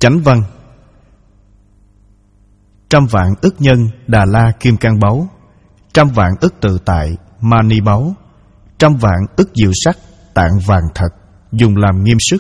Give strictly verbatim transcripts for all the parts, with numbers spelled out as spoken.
Chánh văn: trăm vạn ức nhân Đà La kim cang báu, trăm vạn ức tự tại mani báu, trăm vạn ức diệu sắc tạng vàng thật, dùng làm nghiêm sức.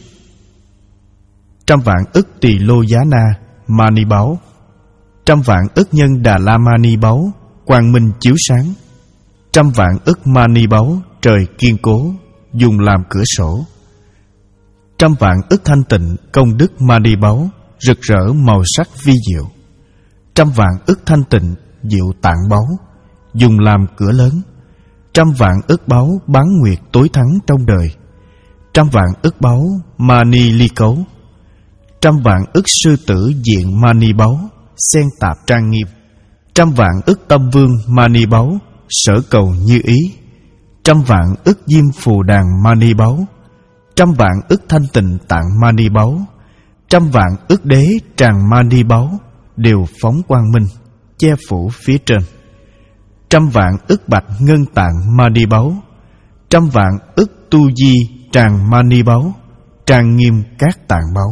Trăm vạn ức tỳ lô giá na mani báu, trăm vạn ức nhân Đà La mani báu, quang minh chiếu sáng. Trăm vạn ức mani báu trời kiên cố, dùng làm cửa sổ. Trăm vạn ức thanh tịnh công đức mani báu, rực rỡ màu sắc vi diệu. Trăm vạn ức thanh tịnh diệu tạng báu, dùng làm cửa lớn. Trăm vạn ức báu bán nguyệt tối thắng trong đời. Trăm vạn ức báu mani ly cấu. Trăm vạn ức sư tử diện mani báu, xen tạp trang nghiêm. Trăm vạn ức tâm vương mani báu, sở cầu như ý. Trăm vạn ức diêm phù đàn mani báu, trăm vạn ức thanh tịnh tạng mani báu, trăm vạn ức đế tràng mani báu, đều phóng quang minh che phủ phía trên. Trăm vạn ức bạch ngân tạng mani báu, trăm vạn ức tu di tràng mani báu, trang nghiêm các tạng báu.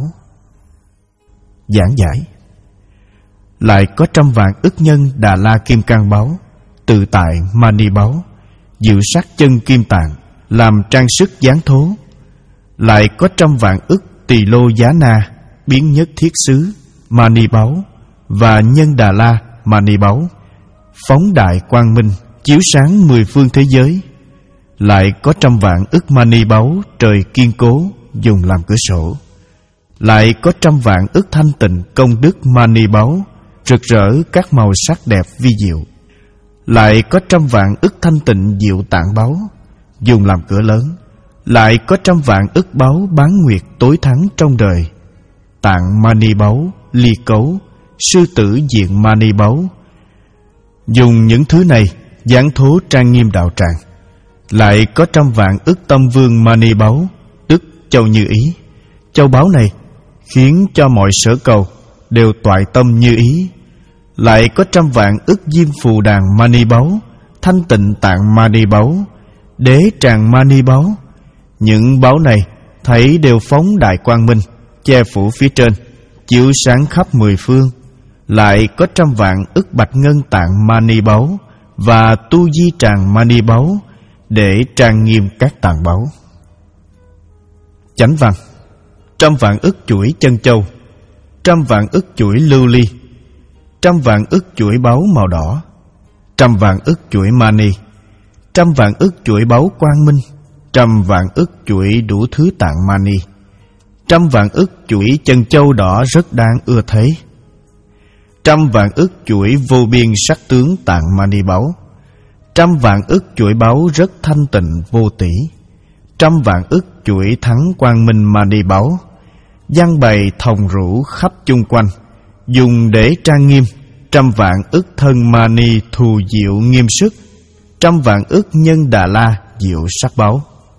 Giảng giải: lại có trăm vạn ức nhân Đà La kim cang báu, tự tại mani báu, diệu sắc chân kim tạng, làm trang sức giáng thố. Lại có trăm vạn ức tỳ lô giá na, biến nhất thiết xứ mani báu, và nhân Đà La mani báu, phóng đại quang minh chiếu sáng mười phương thế giới. Lại có trăm vạn ức mani báu trời kiên cố, dùng làm cửa sổ. Lại có trăm vạn ức thanh tịnh công đức mani báu, rực rỡ các màu sắc đẹp vi diệu. Lại có trăm vạn ức thanh tịnh diệu tạng báu, dùng làm cửa lớn. Lại có trăm vạn ức báu bán nguyệt tối thắng trong đời. Tạng mani báu ly cấu, sư tử diện mani báu, dùng những thứ này giáng thố trang nghiêm đạo tràng. Lại có trăm vạn ức tâm vương mani báu, tức châu như ý. Châu báu này khiến cho mọi sở cầu đều toại tâm như ý. Lại có trăm vạn ức diêm phù đàn mani báu, thanh tịnh tạng mani báu, đế tràng mani báu. Những báu này thấy đều phóng đại quang minh che phủ phía trên, chiếu sáng khắp mười phương. Lại có trăm vạn ức bạch ngân tạng mani báu và tu di tràng mani báu, để trang nghiêm các tạng báu. Chánh văn: trăm vạn ức chuỗi chân châu, trăm vạn ức chuỗi lưu ly, trăm vạn ức chuỗi báu màu đỏ, trăm vạn ức chuỗi mani, trăm vạn ức chuỗi báu quang minh, trăm vạn ức chuỗi đủ thứ tạng mani, trăm vạn ức chuỗi chân châu đỏ rất đáng ưa thấy, trăm vạn ức chuỗi vô biên sắc tướng tạng mani báu, trăm vạn ức chuỗi báu rất thanh tịnh vô tỷ, trăm vạn ức chuỗi thắng quang minh mani báu, giăng bày thòng rũ khắp chung quanh, dùng để trang nghiêm. Trăm vạn ức thân mani thù diệu nghiêm sức, trăm vạn ức nhân Đà La diệu sắc báu.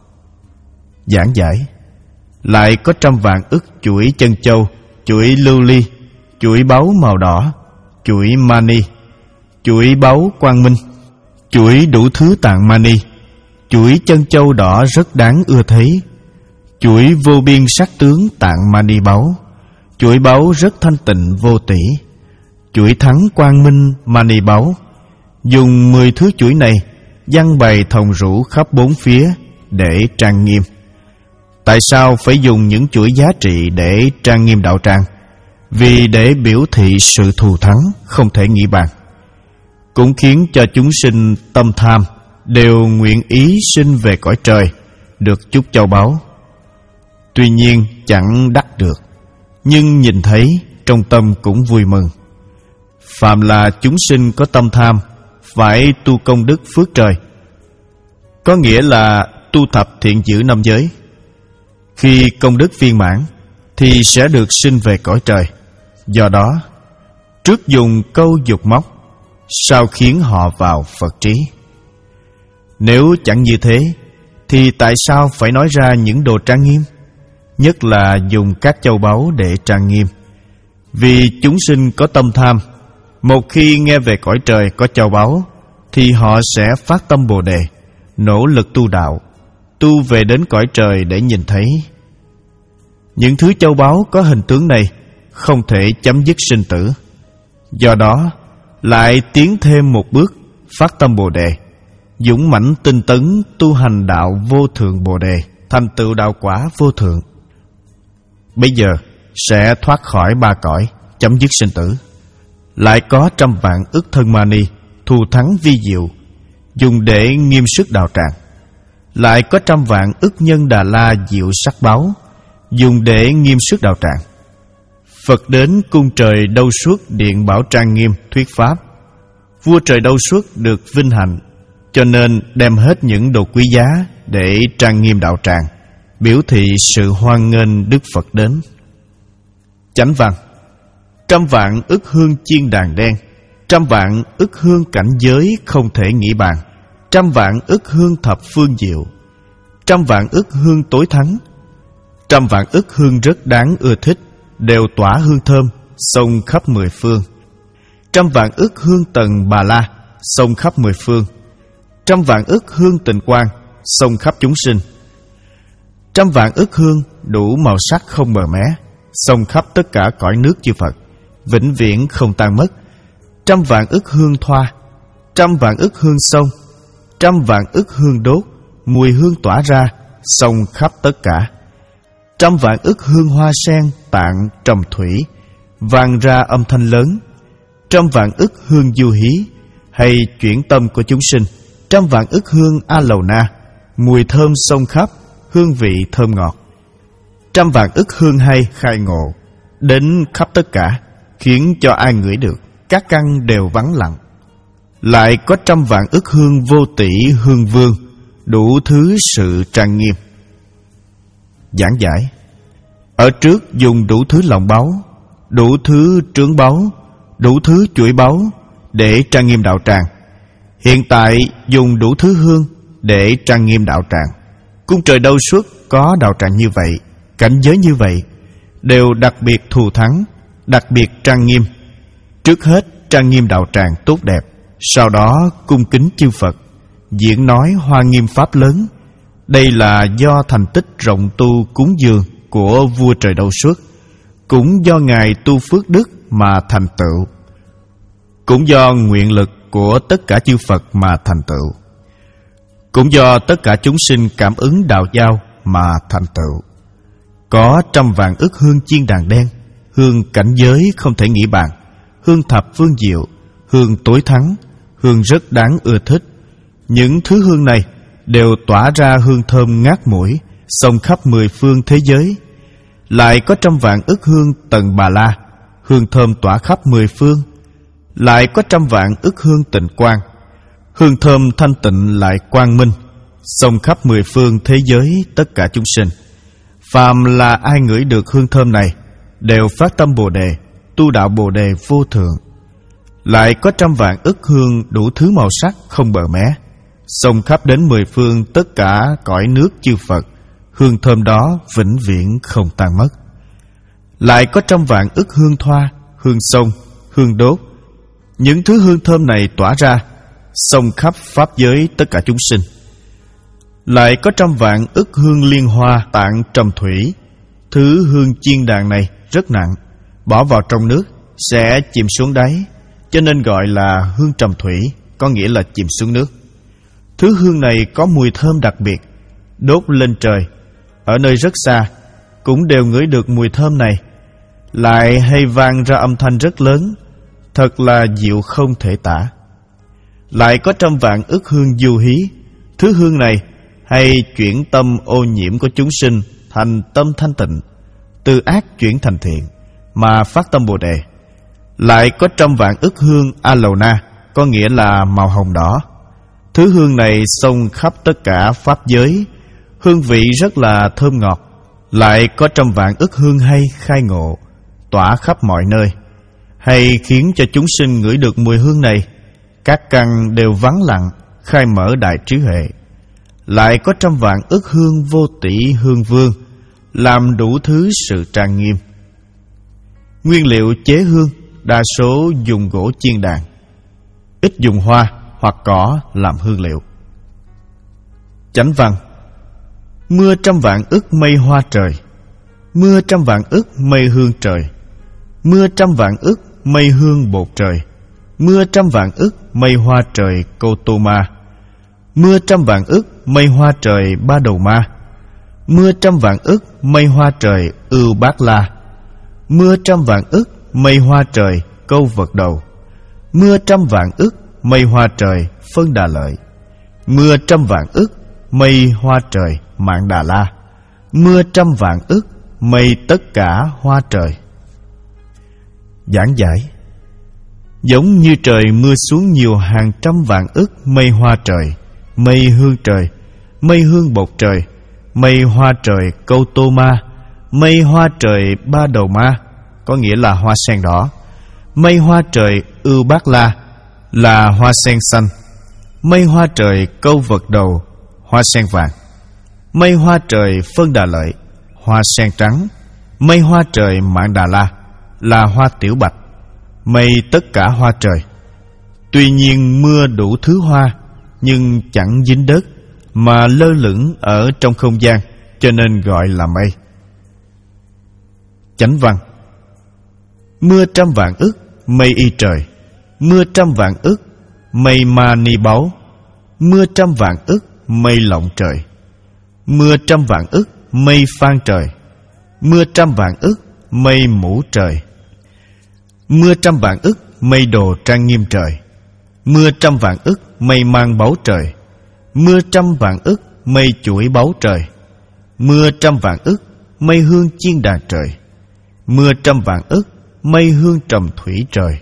Giảng giải: lại có trăm vạn ức chuỗi chân châu, chuỗi lưu ly, chuỗi báu màu đỏ, chuỗi mani, chuỗi báu quang minh, chuỗi đủ thứ tạng mani, chuỗi chân châu đỏ rất đáng ưa thấy, chuỗi vô biên sắc tướng tạng mani báu, chuỗi báu rất thanh tịnh vô tỷ, chuỗi thắng quang minh mani báu. Dùng mười thứ chuỗi này giăng bày thòng rũ khắp bốn phía để trang nghiêm. Tại sao phải dùng những chuỗi giá trị để trang nghiêm đạo tràng? Vì để biểu thị sự thù thắng không thể nghĩ bàn, cũng khiến cho chúng sinh tâm tham đều nguyện ý sinh về cõi trời, được chút châu báu. Tuy nhiên chẳng đắc được, nhưng nhìn thấy trong tâm cũng vui mừng. Phàm là chúng sinh có tâm tham, phải tu công đức phước trời, có nghĩa là tu thập thiện dữ năm giới. Khi công đức viên mãn thì sẽ được sinh về cõi trời. Do đó, trước dùng câu dục móc, sau khiến họ vào Phật trí. Nếu chẳng như thế, thì tại sao phải nói ra những đồ trang nghiêm, nhất là dùng các châu báu để trang nghiêm? Vì chúng sinh có tâm tham, một khi nghe về cõi trời có châu báu, thì họ sẽ phát tâm Bồ Đề, nỗ lực tu đạo, tu về đến cõi trời để nhìn thấy. Những thứ châu báu có hình tướng này không thể chấm dứt sinh tử. Do đó lại tiến thêm một bước, phát tâm Bồ Đề, dũng mãnh tinh tấn tu hành đạo vô thượng Bồ Đề, thành tựu đạo quả vô thượng. Bây giờ sẽ thoát khỏi ba cõi, chấm dứt sinh tử. Lại có trăm vạn ức thân mani thù thắng vi diệu, dùng để nghiêm sức đạo tràng. Lại có trăm vạn ức nhân Đà La diệu sắc báu, dùng để nghiêm sức đạo tràng. Phật đến cung trời Đâu Suốt điện bảo trang nghiêm thuyết pháp. Vua trời Đâu Suốt được vinh hạnh, cho nên đem hết những đồ quý giá để trang nghiêm đạo tràng, biểu thị sự hoan nghênh Đức Phật đến. Chánh văn: trăm vạn ức hương chiên đàn đen, trăm vạn ức hương cảnh giới không thể nghĩ bàn, trăm vạn ức hương thập phương diệu, trăm vạn ức hương tối thắng, trăm vạn ức hương rất đáng ưa thích, đều tỏa hương thơm xông khắp mười phương. Trăm vạn ức hương tầng Bà La xông khắp mười phương, trăm vạn ức hương tịnh quang xông khắp chúng sinh. Trăm vạn ức hương đủ màu sắc không mờ mé, xông khắp tất cả cõi nước chư Phật, vĩnh viễn không tan mất. Trăm vạn ức hương thoa, trăm vạn ức hương sông, trăm vạn ức hương đốt, mùi hương tỏa ra xông khắp tất cả. Trăm vạn ức hương hoa sen tạng trầm thủy, vang ra âm thanh lớn. Trăm vạn ức hương du hí, hay chuyển tâm của chúng sinh. Trăm vạn ức hương a lầu na, mùi thơm xông khắp, hương vị thơm ngọt. Trăm vạn ức hương hay khai ngộ, đến khắp tất cả, khiến cho ai ngửi được, các căn đều vắng lặng. Lại có trăm vạn ức hương vô tỷ hương vương, đủ thứ sự trang nghiêm. Giảng giải: ở trước dùng đủ thứ lòng báu, đủ thứ trướng báu, đủ thứ chuỗi báu để trang nghiêm đạo tràng. Hiện tại dùng đủ thứ hương để trang nghiêm đạo tràng. Cung trời Đâu Suốt có đạo tràng như vậy, cảnh giới như vậy, đều đặc biệt thù thắng, đặc biệt trang nghiêm. Trước hết trang nghiêm đạo tràng tốt đẹp, sau đó cung kính chư Phật, diễn nói hoa nghiêm pháp lớn. Đây là do thành tích rộng tu cúng dường của vua trời Đâu Suốt, cũng do Ngài tu phước đức mà thành tựu, cũng do nguyện lực của tất cả chư Phật mà thành tựu, cũng do tất cả chúng sinh cảm ứng đạo giao mà thành tựu. Có trăm vạn ức hương chiên đàn đen, hương cảnh giới không thể nghĩ bàn, hương thập phương diệu, hương tối thắng, hương rất đáng ưa thích. Những thứ hương này đều tỏa ra hương thơm ngát mũi, xông khắp mười phương thế giới. Lại có trăm vạn ức hương tầng Bà La, hương thơm tỏa khắp mười phương. Lại có trăm vạn ức hương tịnh quang, hương thơm thanh tịnh lại quang minh, xông khắp mười phương thế giới tất cả chúng sinh. Phàm là ai ngửi được hương thơm này, đều phát tâm Bồ Đề, tu đạo Bồ Đề vô thượng. Lại có trăm vạn ức hương đủ thứ màu sắc không bờ mé, xông khắp đến mười phương tất cả cõi nước chư Phật, hương thơm đó vĩnh viễn không tan mất. Lại có trăm vạn ức hương thoa, hương sông, hương đốt. Những thứ hương thơm này tỏa ra, xông khắp pháp giới tất cả chúng sinh. Lại có trăm vạn ức hương liên hoa tạng trầm thủy. Thứ hương chiên đàn này rất nặng, bỏ vào trong nước sẽ chìm xuống đáy, cho nên gọi là hương trầm thủy, có nghĩa là chìm xuống nước. Thứ hương này có mùi thơm đặc biệt, đốt lên trời, ở nơi rất xa cũng đều ngửi được mùi thơm này. Lại hay vang ra âm thanh rất lớn, thật là diệu không thể tả. Lại có trăm vạn ức hương du hí. Thứ hương này hay chuyển tâm ô nhiễm của chúng sinh thành tâm thanh tịnh, từ ác chuyển thành thiện mà phát tâm Bồ Đề. Lại có trăm vạn ức hương a lầu na, có nghĩa là màu hồng đỏ. Thứ hương này xông khắp tất cả pháp giới, hương vị rất là thơm ngọt. Lại có trăm vạn ức hương hay khai ngộ, tỏa khắp mọi nơi, hay khiến cho chúng sinh ngửi được mùi hương này, các căn đều vắng lặng, khai mở đại trí huệ. Lại có trăm vạn ức hương vô tỷ hương vương, làm đủ thứ sự trang nghiêm. Nguyên liệu chế hương đa số dùng gỗ chiên đàn, ít dùng hoa hoặc cỏ làm hương liệu. Chánh văn: mưa trăm vạn ức mây hoa trời, mưa trăm vạn ức mây hương trời, mưa trăm vạn ức mây hương bột trời, mưa trăm vạn ức mây hoa trời Kotoma, mưa trăm vạn ức mây hoa trời Ba Đầu Ma, mưa trăm vạn ức mây hoa trời Ưu Bát La, mưa trăm vạn ức mây hoa trời Câu Vật Đầu, mưa trăm vạn ức mây hoa trời Phân Đà Lợi, mưa trăm vạn ức mây hoa trời Mạn Đà La, mưa trăm vạn ức mây tất cả hoa trời. Giảng giải: giống như trời mưa xuống nhiều hàng trăm vạn ức mây hoa trời, mây hương trời, mây hương bột trời, mây hoa trời Câu Tô Ma, mây hoa trời Ba Đầu Ma, có nghĩa là hoa sen đỏ, mây hoa trời Ưu Bát La là hoa sen xanh, mây hoa trời Câu Vật Đầu hoa sen vàng, mây hoa trời Phân Đà Lợi hoa sen trắng, mây hoa trời Mạn Đà La là hoa tiểu bạch, mây tất cả hoa trời. Tuy nhiên mưa đủ thứ hoa, nhưng chẳng dính đất, mà lơ lửng ở trong không gian, cho nên gọi là mây. Chánh văn: mưa trăm vạn ức mây y trời, mưa trăm vạn ức mây ma ni báu, mưa trăm vạn ức mây lộng trời, mưa trăm vạn ức mây phan trời, mưa trăm vạn ức mây mũ trời, mưa trăm vạn ức mây đồ trang nghiêm trời, mưa trăm vạn ức mây mang báu trời, mưa trăm vạn ức mây chuỗi báu trời, mưa trăm vạn ức mây hương chiên đàn trời, mưa trăm vạn ức mây hương trầm thủy trời.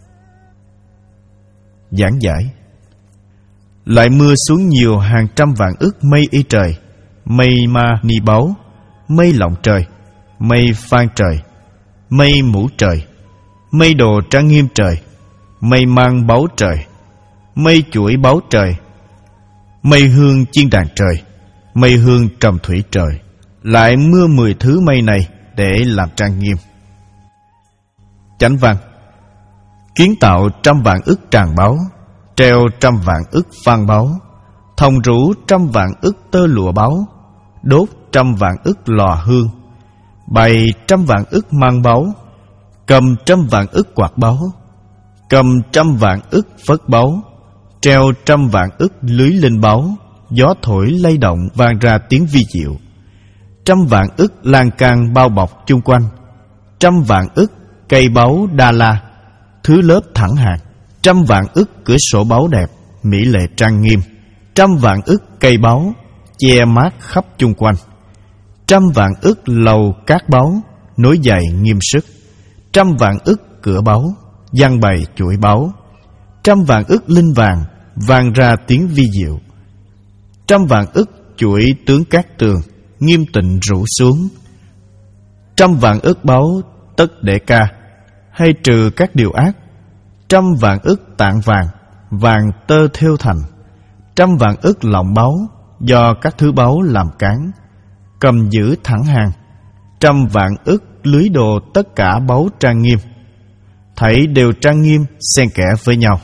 Giảng giải: lại mưa xuống nhiều hàng trăm vạn ức mây y trời, mây ma ni báu, mây lộng trời, mây phan trời, mây mũ trời, mây đồ trang nghiêm trời, mây mang báu trời, mây chuỗi báu trời, mây hương chiên đàn trời, mây hương trầm thủy trời. Lại mưa mười thứ mây này để làm trang nghiêm. Chánh văn: kiến tạo trăm vạn ức tràng báu, treo trăm vạn ức phan báu, thòng rũ trăm vạn ức tơ lụa báu, đốt trăm vạn ức lò hương, bày trăm vạn ức mang báu, cầm trăm vạn ức quạt báu, cầm trăm vạn ức phất báu, treo trăm vạn ức lưới linh báu, gió thổi lay động vang ra tiếng vi diệu, trăm vạn ức lan can bao bọc chung quanh, trăm vạn ức cây báu đa la, thứ lớp thẳng hàng, trăm vạn ức cửa sổ báu đẹp, mỹ lệ trang nghiêm, trăm vạn ức cây báu che mát khắp chung quanh, trăm vạn ức lầu cát báu nối dài nghiêm sức, trăm vạn ức cửa báu giăng bày chuỗi báu, trăm vạn ức linh vàng vang ra tiếng vi diệu, trăm vạn ức chuỗi tướng cát tường nghiêm tịnh rủ xuống, trăm vạn ức báu tất để ca hay trừ các điều ác, trăm vạn ức tạng vàng vàng tơ thêu thành, trăm vạn ức lọng báu do các thứ báu làm cán, cầm giữ thẳng hàng, trăm vạn ức lưới đồ tất cả báu trang nghiêm, thảy đều trang nghiêm xen kẽ với nhau.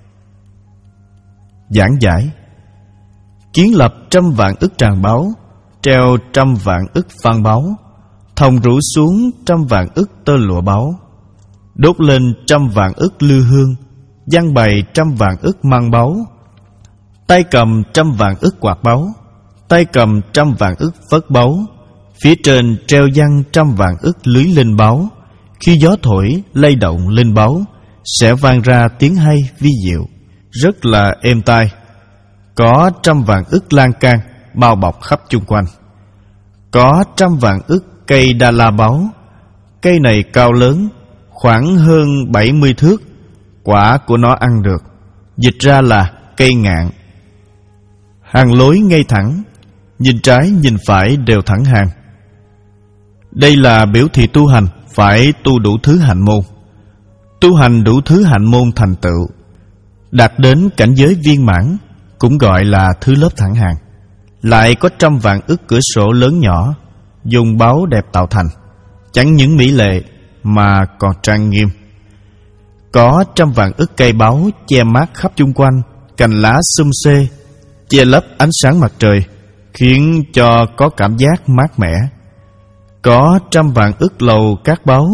Giảng giải: kiến lập trăm vạn ức tràng báu, treo trăm vạn ức phan báu, thòng rủ xuống trăm vạn ức tơ lụa báu, đốt lên trăm vạn ức lư hương, giăng bày trăm vạn ức măng báu, tay cầm trăm vạn ức quạt báu, tay cầm trăm vạn ức phất báu, phía trên treo giăng trăm vạn ức lưới linh báu, khi gió thổi lay động linh báu sẽ vang ra tiếng hay vi diệu, rất là êm tai. Có trăm vạn ức lan can bao bọc khắp chung quanh, có trăm vạn ức cây đa la báu, cây này cao lớn khoảng hơn bảy mươi thước, quả của nó ăn được, dịch ra là cây ngạn. Hàng lối ngay thẳng, nhìn trái nhìn phải đều thẳng hàng. Đây là biểu thị tu hành phải tu đủ thứ hạnh môn. Tu hành đủ thứ hạnh môn thành tựu, đạt đến cảnh giới viên mãn, cũng gọi là thứ lớp thẳng hàng. Lại có trăm vạn ức cửa sổ lớn nhỏ, dùng báu đẹp tạo thành, chẳng những mỹ lệ mà còn trang nghiêm. Có trăm vạn ức cây báu che mát khắp chung quanh, cành lá xum xê, che lấp ánh sáng mặt trời, khiến cho có cảm giác mát mẻ. Có trăm vạn ức lầu cát báu,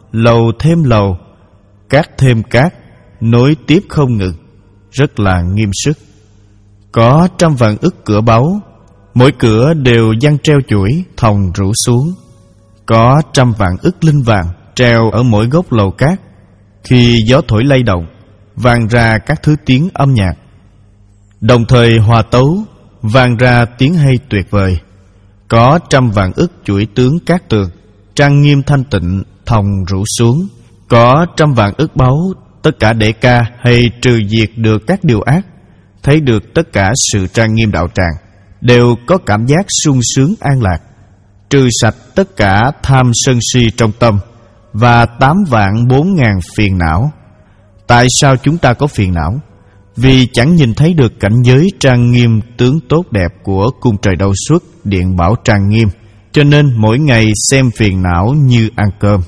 lầu thêm lầu, cát thêm cát, nối tiếp không ngừng, rất là nghiêm sức. Có trăm vạn ức cửa báu, mỗi cửa đều giăng treo chuỗi thòng rủ xuống. Có trăm vạn ức linh vàng treo ở mỗi góc lầu cát. Khi gió thổi lay động, vang ra các thứ tiếng âm nhạc, đồng thời hòa tấu, vang ra tiếng hay tuyệt vời. Có trăm vạn ức chuỗi tướng cát tường, trang nghiêm thanh tịnh thòng rủ xuống. Có trăm vạn ức báu, tất cả để ca hay trừ diệt được các điều ác, thấy được tất cả sự trang nghiêm đạo tràng, đều có cảm giác sung sướng an lạc, trừ sạch tất cả tham sân si trong tâm, và tám vạn bốn ngàn phiền não. Tại sao chúng ta có phiền não? Vì chẳng nhìn thấy được cảnh giới trang nghiêm tướng tốt đẹp của cung trời Đâu Xuất, điện bảo trang nghiêm, cho nên mỗi ngày xem phiền não như ăn cơm.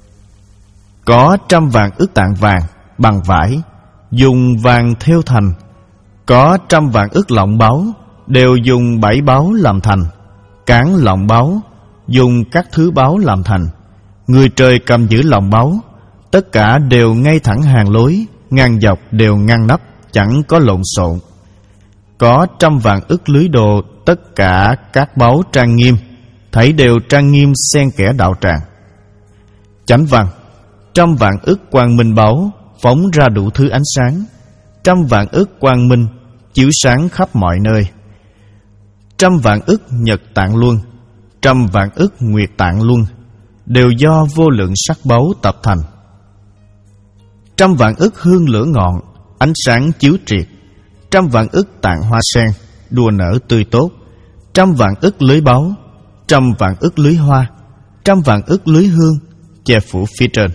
Có trăm vạn ức tạng vàng bằng vải, dùng vàng thêu thành. Có trăm vạn ức lọng báu, đều dùng bảy báu làm thành. Cán lọng báu, dùng các thứ báu làm thành. Người trời cầm giữ lọng báu, tất cả đều ngay thẳng hàng lối, ngang dọc đều ngăn nắp, chẳng có lộn xộn. Có trăm vạn ức lưới đồ, tất cả các báu trang nghiêm, thấy đều trang nghiêm xen kẽ đạo tràng. Chánh văn, trăm vạn ức quang minh báu phóng ra đủ thứ ánh sáng. Trăm vạn ức quang minh chiếu sáng khắp mọi nơi. Trăm vạn ức nhật tạng luân, trăm vạn ức nguyệt tạng luân, đều do vô lượng sắc báu tập thành. Trăm vạn ức hương lửa ngọn, ánh sáng chiếu triệt. Trăm vạn ức tạng hoa sen, đua nở tươi tốt. Trăm vạn ức lưới báu, trăm vạn ức lưới hoa, trăm vạn ức lưới hương che phủ phía trên.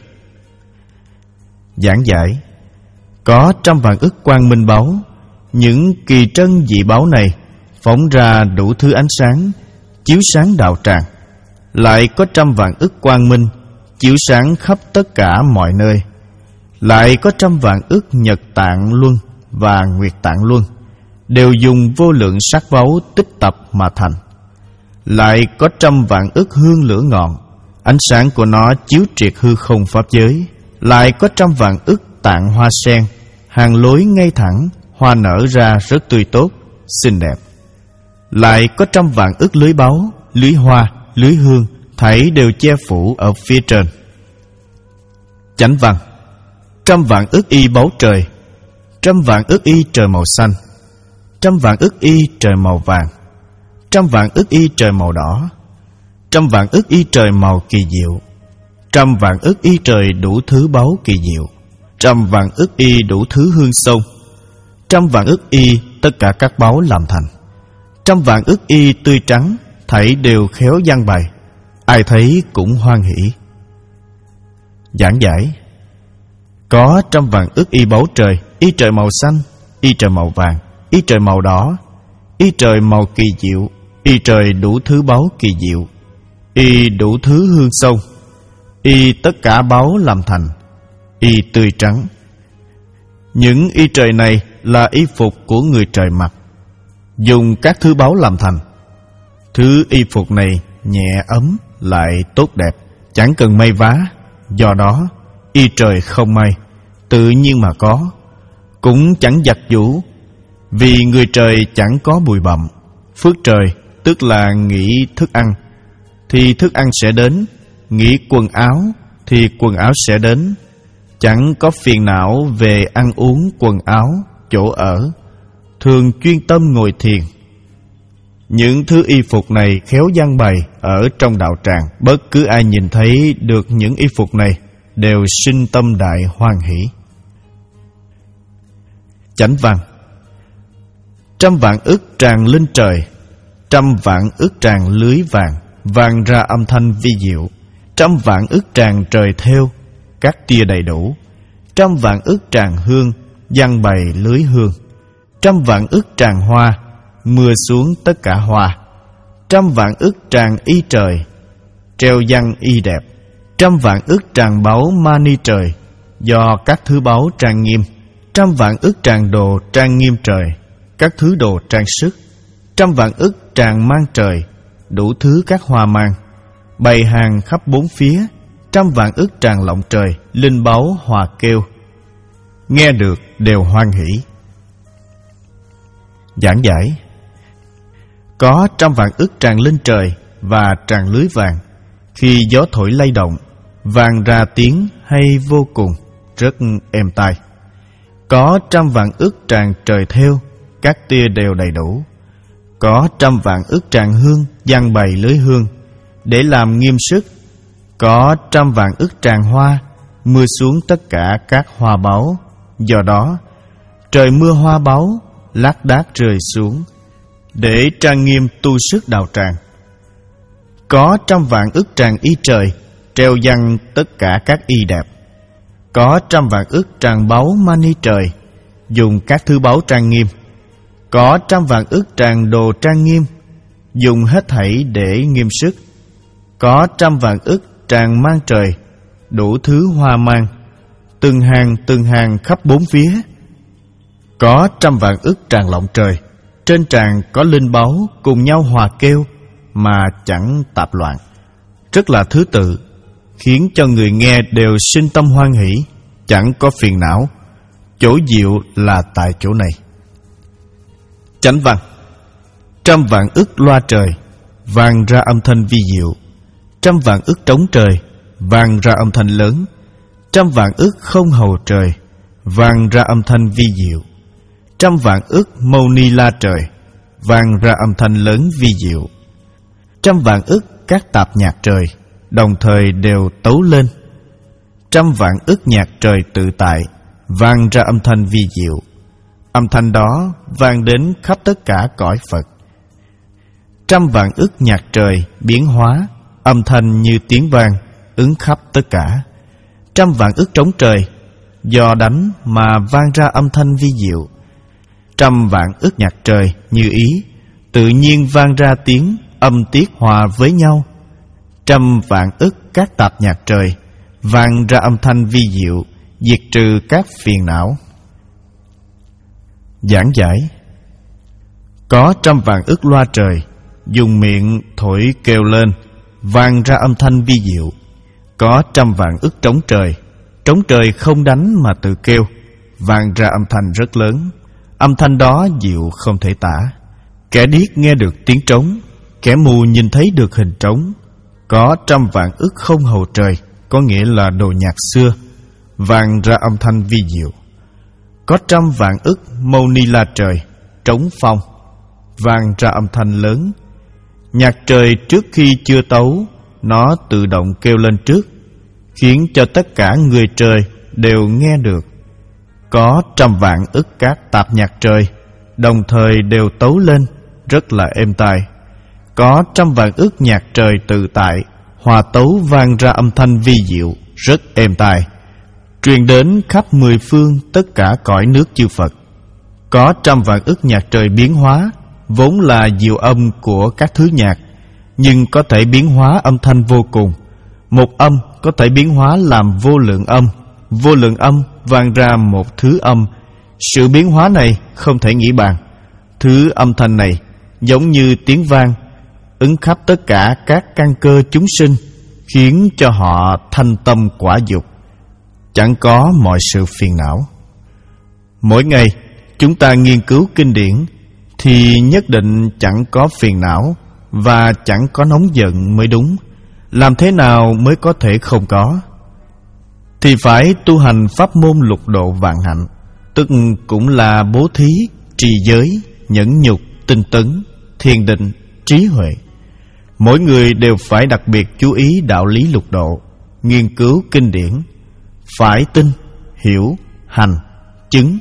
Giảng giải. Có trăm vạn ức quang minh báu, những kỳ trân dị báu này phóng ra đủ thứ ánh sáng, chiếu sáng đạo tràng. Lại có trăm vạn ức quang minh chiếu sáng khắp tất cả mọi nơi. Lại có trăm vạn ức nhật tạng luân và nguyệt tạng luân, đều dùng vô lượng sắc báu tích tập mà thành. Lại có trăm vạn ức hương lửa ngọn, ánh sáng của nó chiếu triệt hư không pháp giới. Lại có trăm vạn ức tạng hoa sen, hàng lối ngay thẳng, hoa nở ra rất tươi tốt, xinh đẹp. Lại có trăm vạn ức lưới báu, lưới hoa, lưới hương, thảy đều che phủ ở phía trên. Chánh văn. Trăm vạn ức y báu trời, trăm vạn ức y trời màu xanh, trăm vạn ức y trời màu vàng, trăm vạn ức y trời màu đỏ, trăm vạn ức y trời màu kỳ diệu, trăm vạn ức y trời đủ thứ báu kỳ diệu, trăm vạn ức y đủ thứ hương sông, trăm vạn ức y tất cả các báu làm thành. Trăm vạn ức y tươi trắng, thảy đều khéo giăng bày, ai thấy cũng hoan hỷ. Giảng giải. Có trăm vạn ức y báu trời, y trời màu xanh, y trời màu vàng, y trời màu đỏ, y trời màu kỳ diệu, y trời đủ thứ báu kỳ diệu, y đủ thứ hương sông, y tất cả báu làm thành, y tươi trắng. Những y trời này là y phục của người trời mặc, dùng các thứ báu làm thành. Thứ y phục này nhẹ ấm lại tốt đẹp, chẳng cần may vá. Do đó y trời không may, tự nhiên mà có, cũng chẳng giặt giũ. Vì người trời chẳng có bụi bặm. Phước trời tức là nghĩ thức ăn, thì thức ăn sẽ đến. Nghĩ quần áo thì quần áo sẽ đến. Chẳng có phiền não về ăn uống, quần áo, chỗ ở, thường chuyên tâm ngồi thiền. Những thứ y phục này khéo giăng bày ở trong đạo tràng, bất cứ ai nhìn thấy được những y phục này đều sinh tâm đại hoan hỷ. Chánh văn. Trăm vạn ức tràng lên trời, trăm vạn ức tràng lưới vàng, vang ra âm thanh vi diệu. Trăm vạn ức tràng trời thêu, các tia đầy đủ. Trăm vạn ức tràng hương, giăng bày lưới hương. Trăm vạn ức tràng hoa, mưa xuống tất cả hoa. Trăm vạn ức tràng y trời, treo giăng y đẹp. Trăm vạn ức tràng báu mani trời, do các thứ báu trang nghiêm. Trăm vạn ức tràng đồ trang nghiêm trời, các thứ đồ trang sức. Trăm vạn ức tràng mang trời, đủ thứ các hoa mang, bày hàng khắp bốn phía, trăm vạn ức tràng lộng trời, linh báu hòa kêu, nghe được đều hoan hỷ. Giảng giải: có trăm vạn ức tràng linh trời và tràng lưới vàng, khi gió thổi lay động, vang ra tiếng hay vô cùng, rất êm tai. Có trăm vạn ức tràng trời thêu, các tia đều đầy đủ. Có trăm vạn ức tràng hương giăng bày lưới hương để làm nghiêm sức. Có trăm vạn ức tràng hoa mưa xuống tất cả các hoa báu. Do đó trời mưa hoa báu lác đác rơi xuống để trang nghiêm tu sức đạo tràng. Có trăm vạn ức tràng y trời treo giăng tất cả các y đẹp. Có trăm vạn ức tràng báu mani trời dùng các thứ báu trang nghiêm. Có trăm vạn ức tràng đồ trang nghiêm dùng hết thảy để nghiêm sức. Có trăm vạn ức tràng mang trời đủ thứ hoa mang, từng hàng từng hàng khắp bốn phía. Có trăm vạn ức tràng lộng trời, trên tràng có linh báu cùng nhau hòa kêu mà chẳng tạp loạn, rất là thứ tự, khiến cho người nghe đều sinh tâm hoan hỷ, chẳng có phiền não. Chỗ diệu là tại chỗ này. Chánh văn: trăm vạn ức loa trời vang ra âm thanh vi diệu. Trăm vạn ức trống trời vang ra âm thanh lớn. Trăm vạn ức không hầu trời vang ra âm thanh vi diệu. Trăm vạn ức mâu ni la trời vang ra âm thanh lớn vi diệu. Trăm vạn ức các tạp nhạc trời đồng thời đều tấu lên. Trăm vạn ức nhạc trời tự tại vang ra âm thanh vi diệu. Âm thanh đó vang đến khắp tất cả cõi Phật. Trăm vạn ức nhạc trời biến hóa, âm thanh như tiếng vang ứng khắp tất cả. Trăm vạn ức trống trời do đánh mà vang ra âm thanh vi diệu. Trăm vạn ức nhạc trời như ý tự nhiên vang ra tiếng âm tiết hòa với nhau. Trăm vạn ức các tạp nhạc trời vang ra âm thanh vi diệu, diệt trừ các phiền não. Giảng giải: có trăm vạn ức loa trời dùng miệng thổi kêu lên, vang ra âm thanh vi diệu. Có trăm vạn ức trống trời, trống trời không đánh mà tự kêu, vang ra âm thanh rất lớn. Âm thanh đó diệu không thể tả. Kẻ điếc nghe được tiếng trống, kẻ mù nhìn thấy được hình trống. Có trăm vạn ức không hầu trời, có nghĩa là đồ nhạc xưa, vang ra âm thanh vi diệu. Có trăm vạn ức mâu ni la trời, trống phong, vang ra âm thanh lớn. Nhạc trời trước khi chưa tấu, nó tự động kêu lên trước, khiến cho tất cả người trời đều nghe được. Có trăm vạn ức các tạp nhạc trời đồng thời đều tấu lên, rất là êm tai. Có trăm vạn ức nhạc trời tự tại hòa tấu vang ra âm thanh vi diệu, rất êm tai, truyền đến khắp mười phương tất cả cõi nước chư Phật. Có trăm vạn ức nhạc trời biến hóa, vốn là diệu âm của các thứ nhạc, nhưng có thể biến hóa âm thanh vô cùng. Một âm có thể biến hóa làm vô lượng âm, vô lượng âm vang ra một thứ âm. Sự biến hóa này không thể nghĩ bàn. Thứ âm thanh này giống như tiếng vang, ứng khắp tất cả các căn cơ chúng sinh, khiến cho họ thanh tâm quả dục, chẳng có mọi sự phiền não. Mỗi ngày chúng ta nghiên cứu kinh điển thì nhất định chẳng có phiền não và chẳng có nóng giận mới đúng. Làm thế nào mới có thể không có? Thì phải tu hành pháp môn lục độ vạn hạnh, tức cũng là bố thí, trì giới, nhẫn nhục, tinh tấn, thiền định, trí huệ. Mỗi người đều phải đặc biệt chú ý đạo lý lục độ, nghiên cứu kinh điển, phải tin, hiểu, hành, chứng.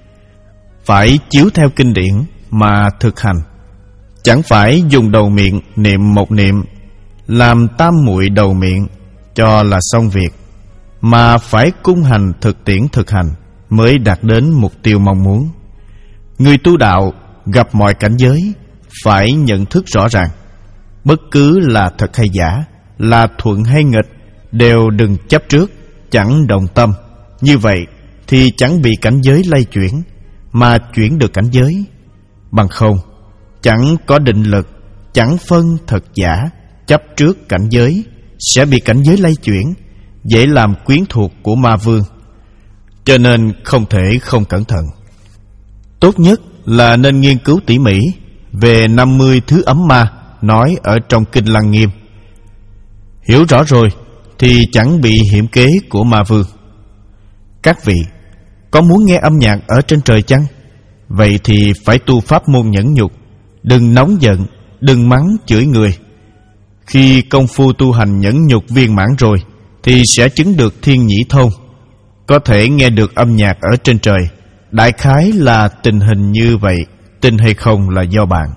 Phải chiếu theo kinh điển mà thực hành. Chẳng phải dùng đầu miệng niệm một niệm, làm tam muội đầu miệng cho là xong việc, mà phải cung hành thực tiễn thực hành mới đạt đến mục tiêu mong muốn. Người tu đạo gặp mọi cảnh giới phải nhận thức rõ ràng, bất cứ là thật hay giả, là thuận hay nghịch, đều đừng chấp trước, chẳng động tâm. Như vậy thì chẳng bị cảnh giới lay chuyển, mà chuyển được cảnh giới. Bằng không, chẳng có định lực, chẳng phân thật giả, chấp trước cảnh giới, sẽ bị cảnh giới lay chuyển, dễ làm quyến thuộc của ma vương, cho nên không thể không cẩn thận. Tốt nhất là nên nghiên cứu tỉ mỉ về năm mươi thứ ấm ma nói ở trong Kinh Lăng Nghiêm. Hiểu rõ rồi thì chẳng bị hiểm kế của ma vương. Các vị có muốn nghe âm nhạc ở trên trời chăng? Vậy thì phải tu pháp môn nhẫn nhục, đừng nóng giận, đừng mắng chửi người. Khi công phu tu hành nhẫn nhục viên mãn rồi thì sẽ chứng được thiên nhĩ thông, có thể nghe được âm nhạc ở trên trời. Đại khái là tình hình như vậy, tin hay không là do bạn.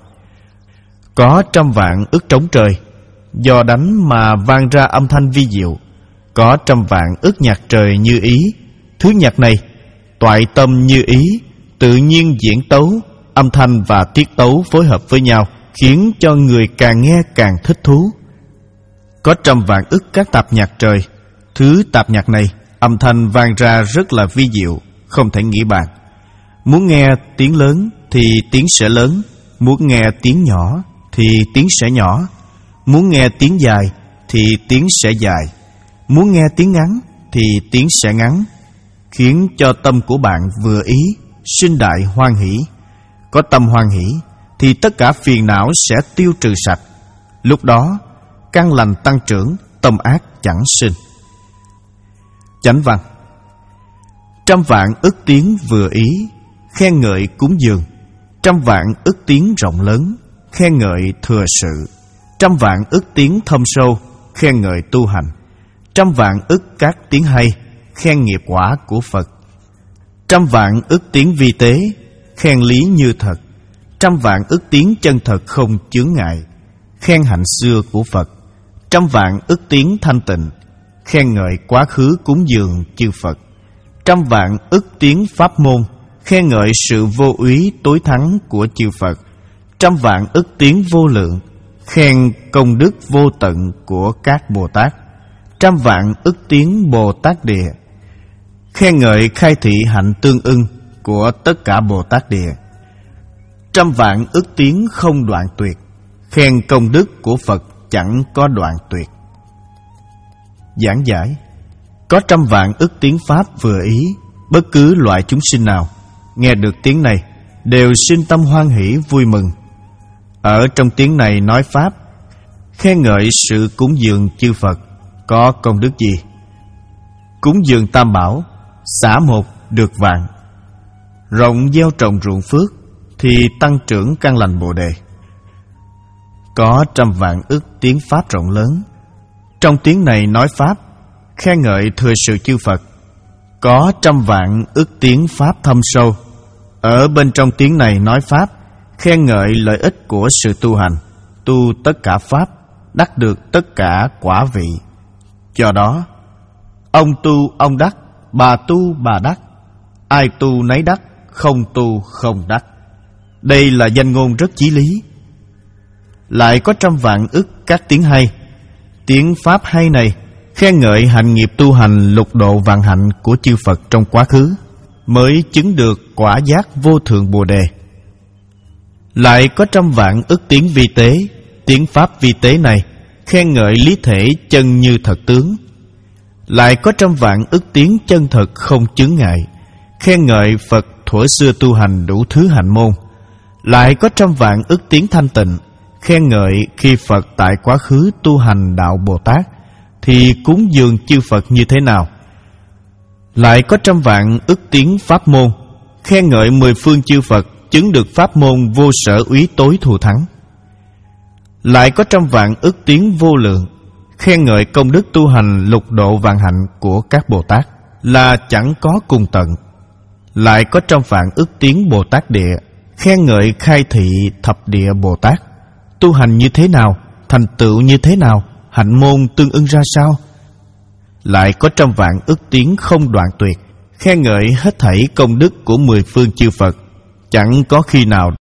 Có trăm vạn ức trống trời, do đánh mà vang ra âm thanh vi diệu. Có trăm vạn ức nhạc trời như ý, thứ nhạc này toại tâm như ý, tự nhiên diễn tấu, âm thanh và tiết tấu phối hợp với nhau, khiến cho người càng nghe càng thích thú. Có trăm vạn ức các tạp nhạc trời, thứ tạp nhạc này âm thanh vang ra rất là vi diệu, không thể nghĩ bàn. Muốn nghe tiếng lớn thì tiếng sẽ lớn, muốn nghe tiếng nhỏ thì tiếng sẽ nhỏ, muốn nghe tiếng dài thì tiếng sẽ dài, muốn nghe tiếng ngắn thì tiếng sẽ ngắn, khiến cho tâm của bạn vừa ý, sinh đại hoan hỷ. Có tâm hoan hỷ thì tất cả phiền não sẽ tiêu trừ sạch. Lúc đó căn lành tăng trưởng, tâm ác chẳng sinh. Chánh văn: trăm vạn ức tiếng vừa ý, khen ngợi cúng dường. Trăm vạn ức tiếng rộng lớn, khen ngợi thừa sự. Trăm vạn ức tiếng thâm sâu, khen ngợi tu hành. Trăm vạn ức các tiếng hay, khen nghiệp quả của Phật. Trăm vạn ức tiếng vi tế, khen lý như thật. Trăm vạn ức tiếng chân thật không chướng ngại, khen hạnh xưa của Phật. Trăm vạn ức tiếng thanh tịnh, khen ngợi quá khứ cúng dường chư Phật. Trăm vạn ức tiếng pháp môn, khen ngợi sự vô úy tối thắng của chư Phật. Trăm vạn ức tiếng vô lượng, khen công đức vô tận của các Bồ Tát. Trăm vạn ức tiếng Bồ Tát Địa, khen ngợi khai thị hạnh tương ưng của tất cả Bồ Tát Địa. Trăm vạn ức tiếng không đoạn tuyệt, khen công đức của Phật chẳng có đoạn tuyệt. Giảng giải: có trăm vạn ức tiếng Pháp vừa ý, bất cứ loại chúng sinh nào nghe được tiếng này đều sinh tâm hoan hỷ vui mừng. Ở trong tiếng này nói Pháp, khen ngợi sự cúng dường chư Phật có công đức gì? Cúng dường tam bảo, xả một được vạn. Rộng gieo trồng ruộng phước thì tăng trưởng căn lành Bồ Đề. Có trăm vạn ức tiếng Pháp rộng lớn, trong tiếng này nói Pháp, khen ngợi thừa sự chư Phật. Có trăm vạn ức tiếng Pháp thâm sâu, ở bên trong tiếng này nói Pháp, khen ngợi lợi ích của sự tu hành, tu tất cả Pháp, đắc được tất cả quả vị. Do đó, ông tu ông đắc, bà tu bà đắc, ai tu nấy đắc, không tu không đắc. Đây là danh ngôn rất chí lý. Lại có trăm vạn ức các tiếng hay. Tiếng Pháp hay này khen ngợi hạnh nghiệp tu hành lục độ vạn hạnh của chư Phật trong quá khứ, mới chứng được quả giác vô thượng Bồ Đề. Lại có trăm vạn ức tiếng vi tế. Tiếng Pháp vi tế này khen ngợi lý thể chân như thật tướng. Lại có trăm vạn ức tiếng chân thật không chướng ngại, khen ngợi Phật thuở xưa tu hành đủ thứ hạnh môn. Lại có trăm vạn ức tiếng thanh tịnh, khen ngợi khi Phật tại quá khứ tu hành đạo Bồ Tát thì cúng dường chư Phật như thế nào. Lại có trăm vạn ức tiếng pháp môn, khen ngợi mười phương chư Phật chứng được pháp môn vô sở úy tối thù thắng. Lại có trăm vạn ức tiếng vô lượng, khen ngợi công đức tu hành lục độ vạn hạnh của các Bồ Tát là chẳng có cùng tận. Lại có trăm vạn ức tiếng Bồ Tát Địa, khen ngợi khai thị thập địa Bồ Tát tu hành như thế nào, thành tựu như thế nào, hạnh môn tương ưng ra sao. Lại có trăm vạn ức tiếng không đoạn tuyệt, khen ngợi hết thảy công đức của mười phương chư Phật, chẳng có khi nào